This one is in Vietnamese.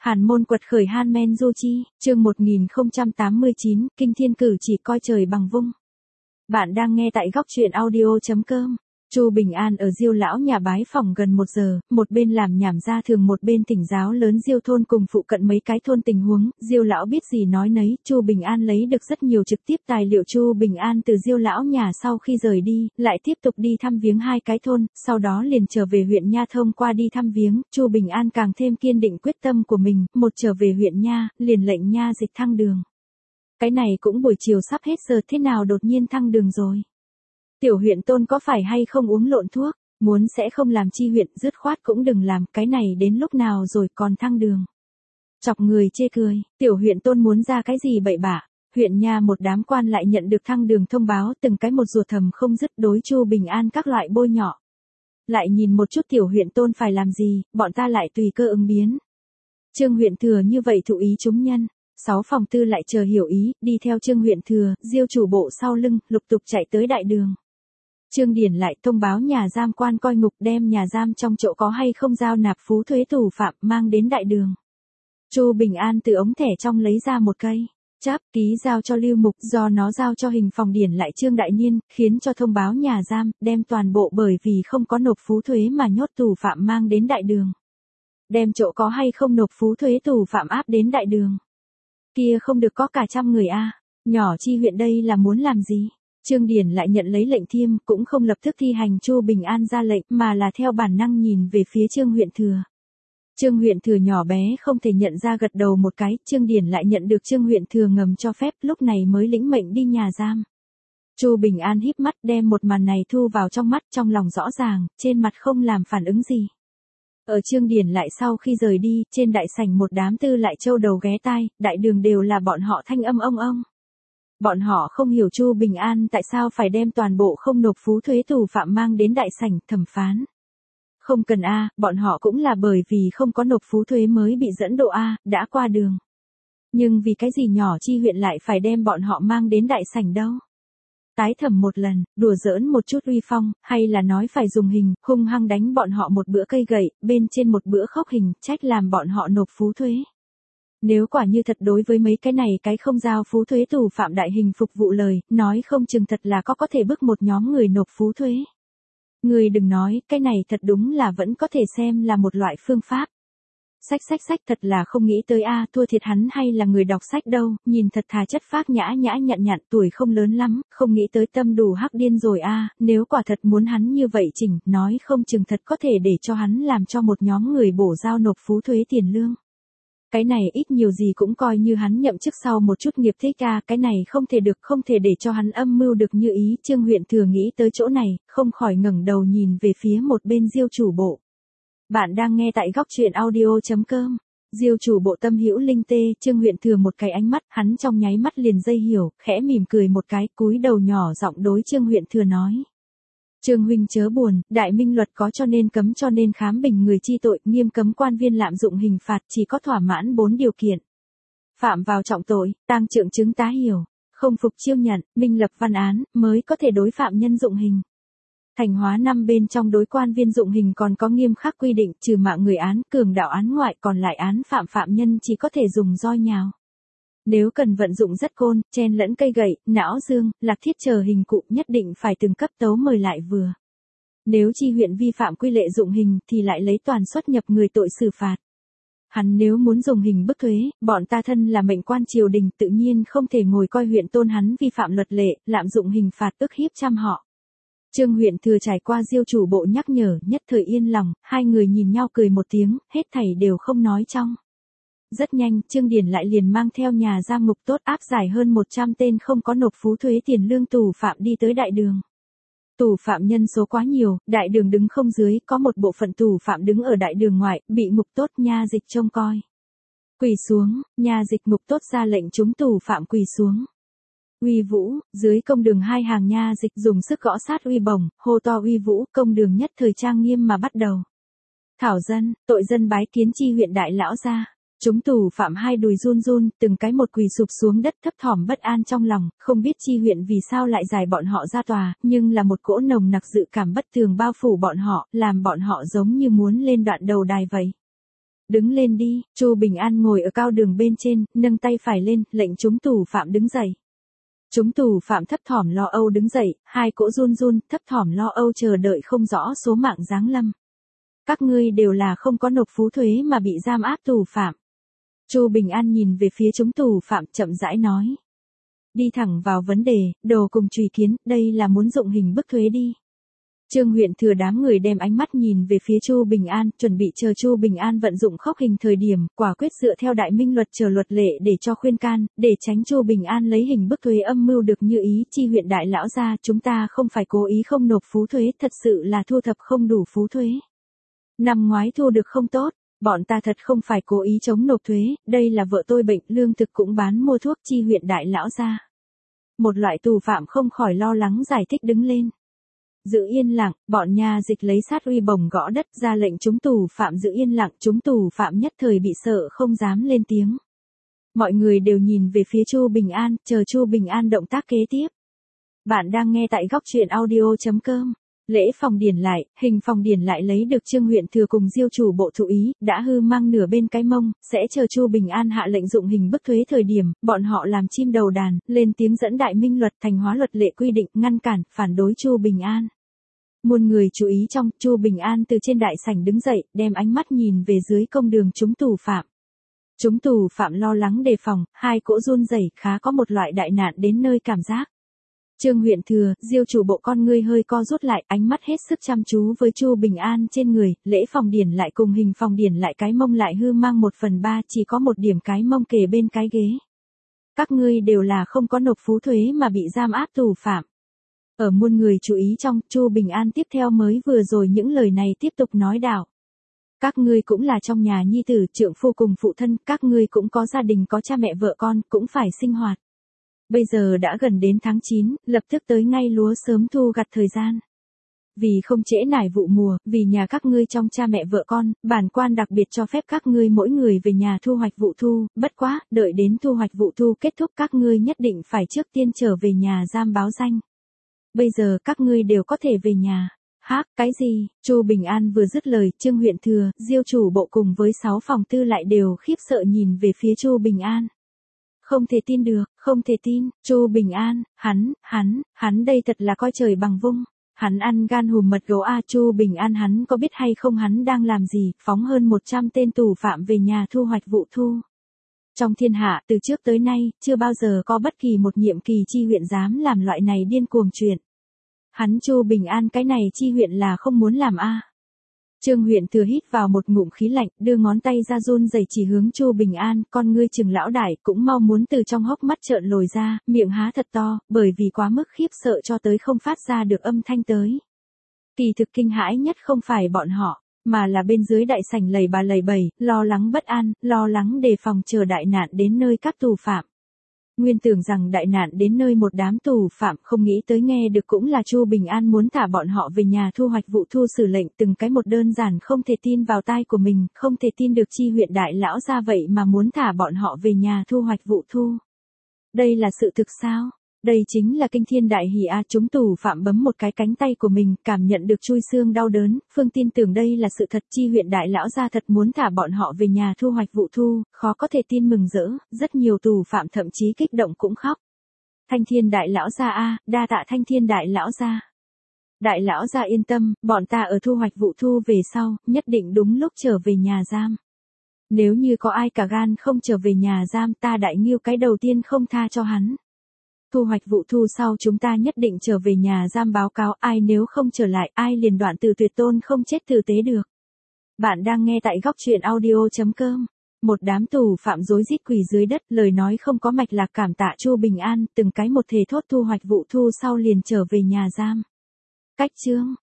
Hàn môn quật khởi Han Men Du Chi, chương 1089, Kinh Thiên Cử chỉ coi trời bằng vung. Bạn đang nghe tại góc truyện audio.com. Chu Bình An ở Diêu lão nhà bái phỏng gần 1 giờ, một bên làm nhảm ra thường một bên thỉnh giáo lớn Diêu thôn cùng phụ cận mấy cái thôn tình huống, Diêu lão biết gì nói nấy, Chu Bình An lấy được rất nhiều trực tiếp tài liệu. Chu Bình An từ Diêu lão nhà sau khi rời đi, lại tiếp tục đi thăm viếng 2 cái thôn, sau đó liền trở về huyện Nha thông qua đi thăm viếng, Chu Bình An càng thêm kiên định quyết tâm của mình, một trở về huyện Nha, liền lệnh Nha Dịch thăng đường. Cái này cũng buổi chiều sắp hết giờ, thế nào đột nhiên thăng đường rồi? Tiểu huyện tôn có phải hay không uống lộn thuốc, muốn sẽ không làm chi huyện, dứt khoát cũng đừng làm, cái này đến lúc nào rồi còn thăng đường. Chọc người chê cười, tiểu huyện tôn muốn ra cái gì bậy bạ. Huyện Nha một đám quan lại nhận được thăng đường thông báo, từng cái một rủa thầm không dứt, đối Chu Bình An các loại bôi nhọ. Lại nhìn một chút tiểu huyện tôn phải làm gì, bọn ta lại tùy cơ ứng biến. Trương huyện thừa như vậy thụ ý chúng nhân. 6 phòng tư lại chờ hiểu ý, đi theo Trương huyện thừa, Diêu chủ bộ sau lưng, lục tục chạy tới đại đường. Trương Điển lại thông báo nhà giam quan coi ngục, đem nhà giam trong chỗ có hay không giao nạp phú thuế tù phạm mang đến đại đường. Chu Bình An từ ống thẻ trong lấy ra một cây cháp ký giao cho Lưu Mục, do nó giao cho hình phòng Điển lại Trương Đại Niên, khiến cho thông báo nhà giam, đem toàn bộ bởi vì không có nộp phú thuế mà nhốt tù phạm mang đến đại đường. Đem chỗ có hay không nộp phú thuế tù phạm áp đến đại đường. Kia không được có cả 100 người a. Nhỏ chi huyện đây là muốn làm gì? Trương Điển lại nhận lấy lệnh thiêm, cũng không lập tức thi hành Chu Bình An ra lệnh, mà là theo bản năng nhìn về phía Trương huyện thừa. Trương huyện thừa nhỏ bé không thể nhận ra gật đầu một cái, Trương Điển lại nhận được Trương huyện thừa ngầm cho phép, lúc này mới lĩnh mệnh đi nhà giam. Chu Bình An híp mắt đem một màn này thu vào trong mắt, trong lòng rõ ràng, trên mặt không làm phản ứng gì. Ở Trương Điển lại sau khi rời đi, trên đại sảnh một đám tư lại châu đầu ghé tai, đại đường đều là bọn họ thanh âm ông. Bọn họ không hiểu Chu Bình An tại sao phải đem toàn bộ không nộp phú thuế tù phạm mang đến đại sảnh thẩm phán. Không cần a, bọn họ cũng là bởi vì không có nộp phú thuế mới bị dẫn độ a, đã qua đường. Nhưng vì cái gì nhỏ chi huyện lại phải đem bọn họ mang đến đại sảnh đâu? Tái thẩm một lần, đùa giỡn một chút uy phong, hay là nói phải dùng hình, hung hăng đánh bọn họ một bữa cây gậy, bên trên một bữa khóc hình, trách làm bọn họ nộp phú thuế. Nếu quả như thật đối với mấy cái này cái không giao phú thuế tù phạm đại hình phục vụ lời, nói không chừng thật là có thể bức một nhóm người nộp phú thuế. Người đừng nói, cái này thật đúng là vẫn có thể xem là một loại phương pháp. Sách thật là không nghĩ tới a, thua thiệt hắn hay là người đọc sách đâu, nhìn thật thà chất phác nhã nhặn tuổi không lớn lắm, không nghĩ tới tâm đủ hắc điên rồi a, nếu quả thật muốn hắn như vậy chỉnh, nói không chừng thật có thể để cho hắn làm cho một nhóm người bổ giao nộp phú thuế tiền lương. Cái này ít nhiều gì cũng coi như hắn nhậm chức sau một chút nghiệp thích a, cái này không thể để cho hắn âm mưu được như ý. Trương huyện thừa nghĩ tới chỗ này, không khỏi ngẩng đầu nhìn về phía một bên Diêu chủ bộ. Bạn đang nghe tại góc truyện audio.com. Diêu chủ bộ tâm hữu linh tê, Trương huyện thừa một cái ánh mắt, hắn trong nháy mắt liền dây hiểu, khẽ mỉm cười một cái, cúi đầu nhỏ giọng đối Trương huyện thừa nói. Trương huynh chớ buồn, đại minh luật có cho nên cấm cho nên khám bình người chi tội, nghiêm cấm quan viên lạm dụng hình phạt, chỉ có thỏa mãn 4 điều kiện. Phạm vào trọng tội, tang trượng chứng tá hiểu, không phục chiêu nhận, minh lập văn án, mới có thể đối phạm nhân dụng hình. Thành hóa 5 bên trong đối quan viên dụng hình còn có nghiêm khắc quy định, trừ mạng người án, cường đạo án ngoại, còn lại án phạm nhân chỉ có thể dùng roi nhào. Nếu cần vận dụng rất côn, chen lẫn cây gậy, não dương, lạc thiết chờ hình cụ, nhất định phải từng cấp tấu mời lại vừa. Nếu chi huyện vi phạm quy lệ dụng hình thì lại lấy toàn xuất nhập người tội xử phạt. Hắn nếu muốn dùng hình bức thuế, bọn ta thân là mệnh quan triều đình tự nhiên không thể ngồi coi huyện tôn hắn vi phạm luật lệ, lạm dụng hình phạt ức hiếp trăm họ. Trương huyện thừa trải qua Diêu chủ bộ nhắc nhở, nhất thời yên lòng, hai người nhìn nhau cười một tiếng, hết thảy đều không nói trong. Rất nhanh, Trương Điển lại liền mang theo nhà giam ngục tốt áp giải hơn 100 tên không có nộp phú thuế tiền lương tù phạm đi tới đại đường. Tù phạm nhân số quá nhiều, đại đường đứng không dưới, có một bộ phận tù phạm đứng ở đại đường ngoại, bị ngục tốt Nha Dịch trông coi. Quỳ xuống, Nha Dịch ngục tốt ra lệnh chúng tù phạm quỳ xuống. Uy vũ, dưới công đường 2 hàng Nha Dịch dùng sức gõ sát uy bổng, hô to uy vũ, công đường nhất thời trang nghiêm mà bắt đầu. Thảo dân, tội dân bái kiến chi huyện đại lão gia. Chúng tù phạm hai đùi run, từng cái một quỳ sụp xuống đất thấp thỏm bất an trong lòng, không biết chi huyện vì sao lại giải bọn họ ra tòa, nhưng là một cỗ nồng nặc dự cảm bất tường bao phủ bọn họ, làm bọn họ giống như muốn lên đoạn đầu đài vậy. Đứng lên đi, Chu Bình An ngồi ở cao đường bên trên, nâng tay phải lên, lệnh chúng tù phạm đứng dậy. Chúng tù phạm thấp thỏm lo âu đứng dậy, hai cỗ run run, thấp thỏm lo âu chờ đợi không rõ số mạng giáng lâm. Các ngươi đều là không có nộp phú thuế mà bị giam áp tù phạm. Chu Bình An nhìn về phía chúng tù phạm chậm rãi nói. Đi thẳng vào vấn đề, đồ cùng chùy kiến, đây là muốn dụng hình bức thuế đi. Trương huyện thừa đám người đem ánh mắt nhìn về phía Chu Bình An, chuẩn bị chờ Chu Bình An vận dụng khốc hình thời điểm, quả quyết dựa theo đại minh luật chờ luật lệ để cho khuyên can, để tránh Chu Bình An lấy hình bức thuế âm mưu được như ý. Chi huyện đại lão gia, chúng ta không phải cố ý không nộp phú thuế, thật sự là thu thập không đủ phú thuế. Năm ngoái thu được không tốt, bọn ta thật không phải cố ý chống nộp thuế, đây là vợ tôi bệnh, lương thực cũng bán mua thuốc. Chi huyện đại lão gia. Một loại tù phạm không khỏi lo lắng giải thích đứng lên. Giữ yên lặng, bọn nhà dịch lấy sát uy bổng gõ đất ra lệnh chúng tù phạm giữ yên lặng, chúng tù phạm nhất thời bị sợ không dám lên tiếng. Mọi người đều nhìn về phía Chu Bình An, chờ Chu Bình An động tác kế tiếp. Bạn đang nghe tại góc truyện audio.com. Lễ phòng điển lại, hình phòng điển lại lấy được Trương huyện thừa cùng diêu chủ bộ thụ ý, đã hư mang nửa bên cái mông, sẽ chờ Chu Bình An hạ lệnh dụng hình bức thuế thời điểm, bọn họ làm chim đầu đàn, lên tiếng dẫn đại minh luật thành hóa luật lệ quy định, ngăn cản, phản đối Chu Bình An. Muôn người chú ý trong, Chu Bình An từ trên đại sảnh đứng dậy, đem ánh mắt nhìn về dưới công đường chúng tù phạm. Chúng tù phạm lo lắng đề phòng, hai cỗ run rẩy, khá có một loại đại nạn đến nơi cảm giác. Trương huyện thừa, diêu chủ bộ con ngươi hơi co rút lại, ánh mắt hết sức chăm chú với Chu Bình An trên người, lễ phòng điển lại cùng hình phòng điển lại cái mông lại hư mang 1/3, chỉ có một điểm cái mông kề bên cái ghế. Các ngươi đều là không có nộp phú thuế mà bị giam áp tù phạm. Ở muôn người chú ý trong, Chu Bình An tiếp theo mới vừa rồi những lời này tiếp tục nói đạo. Các ngươi cũng là trong nhà nhi tử, trượng phu cùng phụ thân, các ngươi cũng có gia đình có cha mẹ vợ con, cũng phải sinh hoạt. Bây giờ đã gần đến tháng 9, lập tức tới ngay lúa sớm thu gặt thời gian. Vì không trễ nải vụ mùa, vì nhà các ngươi trong cha mẹ vợ con, bản quan đặc biệt cho phép các ngươi mỗi người về nhà thu hoạch vụ thu, bất quá, đợi đến thu hoạch vụ thu kết thúc các ngươi nhất định phải trước tiên trở về nhà giam báo danh. Bây giờ các ngươi đều có thể về nhà. Hác, cái gì? Chu Bình An vừa dứt lời, Trương huyện thừa, diêu chủ bộ cùng với 6 phòng tư lại đều khiếp sợ nhìn về phía Chu Bình An. Không thể tin được, không thể tin, Chu Bình An, hắn đây thật là coi trời bằng vung. Hắn ăn gan hùm mật gấu a. Chu Bình An hắn có biết hay không hắn đang làm gì, phóng hơn 100 tên tù phạm về nhà thu hoạch vụ thu. Trong thiên hạ, từ trước tới nay, chưa bao giờ có bất kỳ một nhiệm kỳ chi huyện dám làm loại này điên cuồng chuyện. Hắn Chu Bình An cái này chi huyện là không muốn làm a. Trương huyện thừa hít vào một ngụm khí lạnh, đưa ngón tay ra run rẩy chỉ hướng Chu Bình An, con ngươi trừng lão đại, cũng mau muốn từ trong hốc mắt trợn lồi ra, miệng há thật to, bởi vì quá mức khiếp sợ cho tới không phát ra được âm thanh tới. Kỳ thực kinh hãi nhất không phải bọn họ, mà là bên dưới đại sảnh lầy bà lầy bầy, lo lắng bất an, lo lắng đề phòng chờ đại nạn đến nơi các tù phạm. Nguyên tưởng rằng đại nạn đến nơi một đám tù phạm, không nghĩ tới nghe được cũng là Chu Bình An muốn thả bọn họ về nhà thu hoạch vụ thu xử lệnh, từng cái một đơn giản không thể tin vào tai của mình, không thể tin được chi huyện đại lão ra vậy mà muốn thả bọn họ về nhà thu hoạch vụ thu. Đây là sự thực sao? Đây chính là kinh thiên đại hỷ a. Chúng tù phạm bấm một cái cánh tay của mình, cảm nhận được chui xương đau đớn, Phương tin tưởng đây là sự thật, chi huyện đại lão gia thật muốn thả bọn họ về nhà thu hoạch vụ thu, khó có thể tin mừng rỡ, rất nhiều tù phạm thậm chí kích động cũng khóc. Thanh thiên đại lão gia a, đa tạ thanh thiên đại lão gia. Đại lão gia yên tâm, bọn ta ở thu hoạch vụ thu về sau, nhất định đúng lúc trở về nhà giam. Nếu như có ai cả gan không trở về nhà giam, ta đại nghiêu cái đầu tiên không tha cho hắn. Thu hoạch vụ thu sau chúng ta nhất định trở về nhà giam báo cáo, ai nếu không trở lại, ai liền đoạn từ tuyệt tôn không chết tử tế được. Bạn đang nghe tại góc truyện audio.com. Một đám tù phạm rối rít quỳ dưới đất, lời nói không có mạch lạc cảm tạ Chu Bình An, từng cái một thề thốt thu hoạch vụ thu sau liền trở về nhà giam. Cách chương,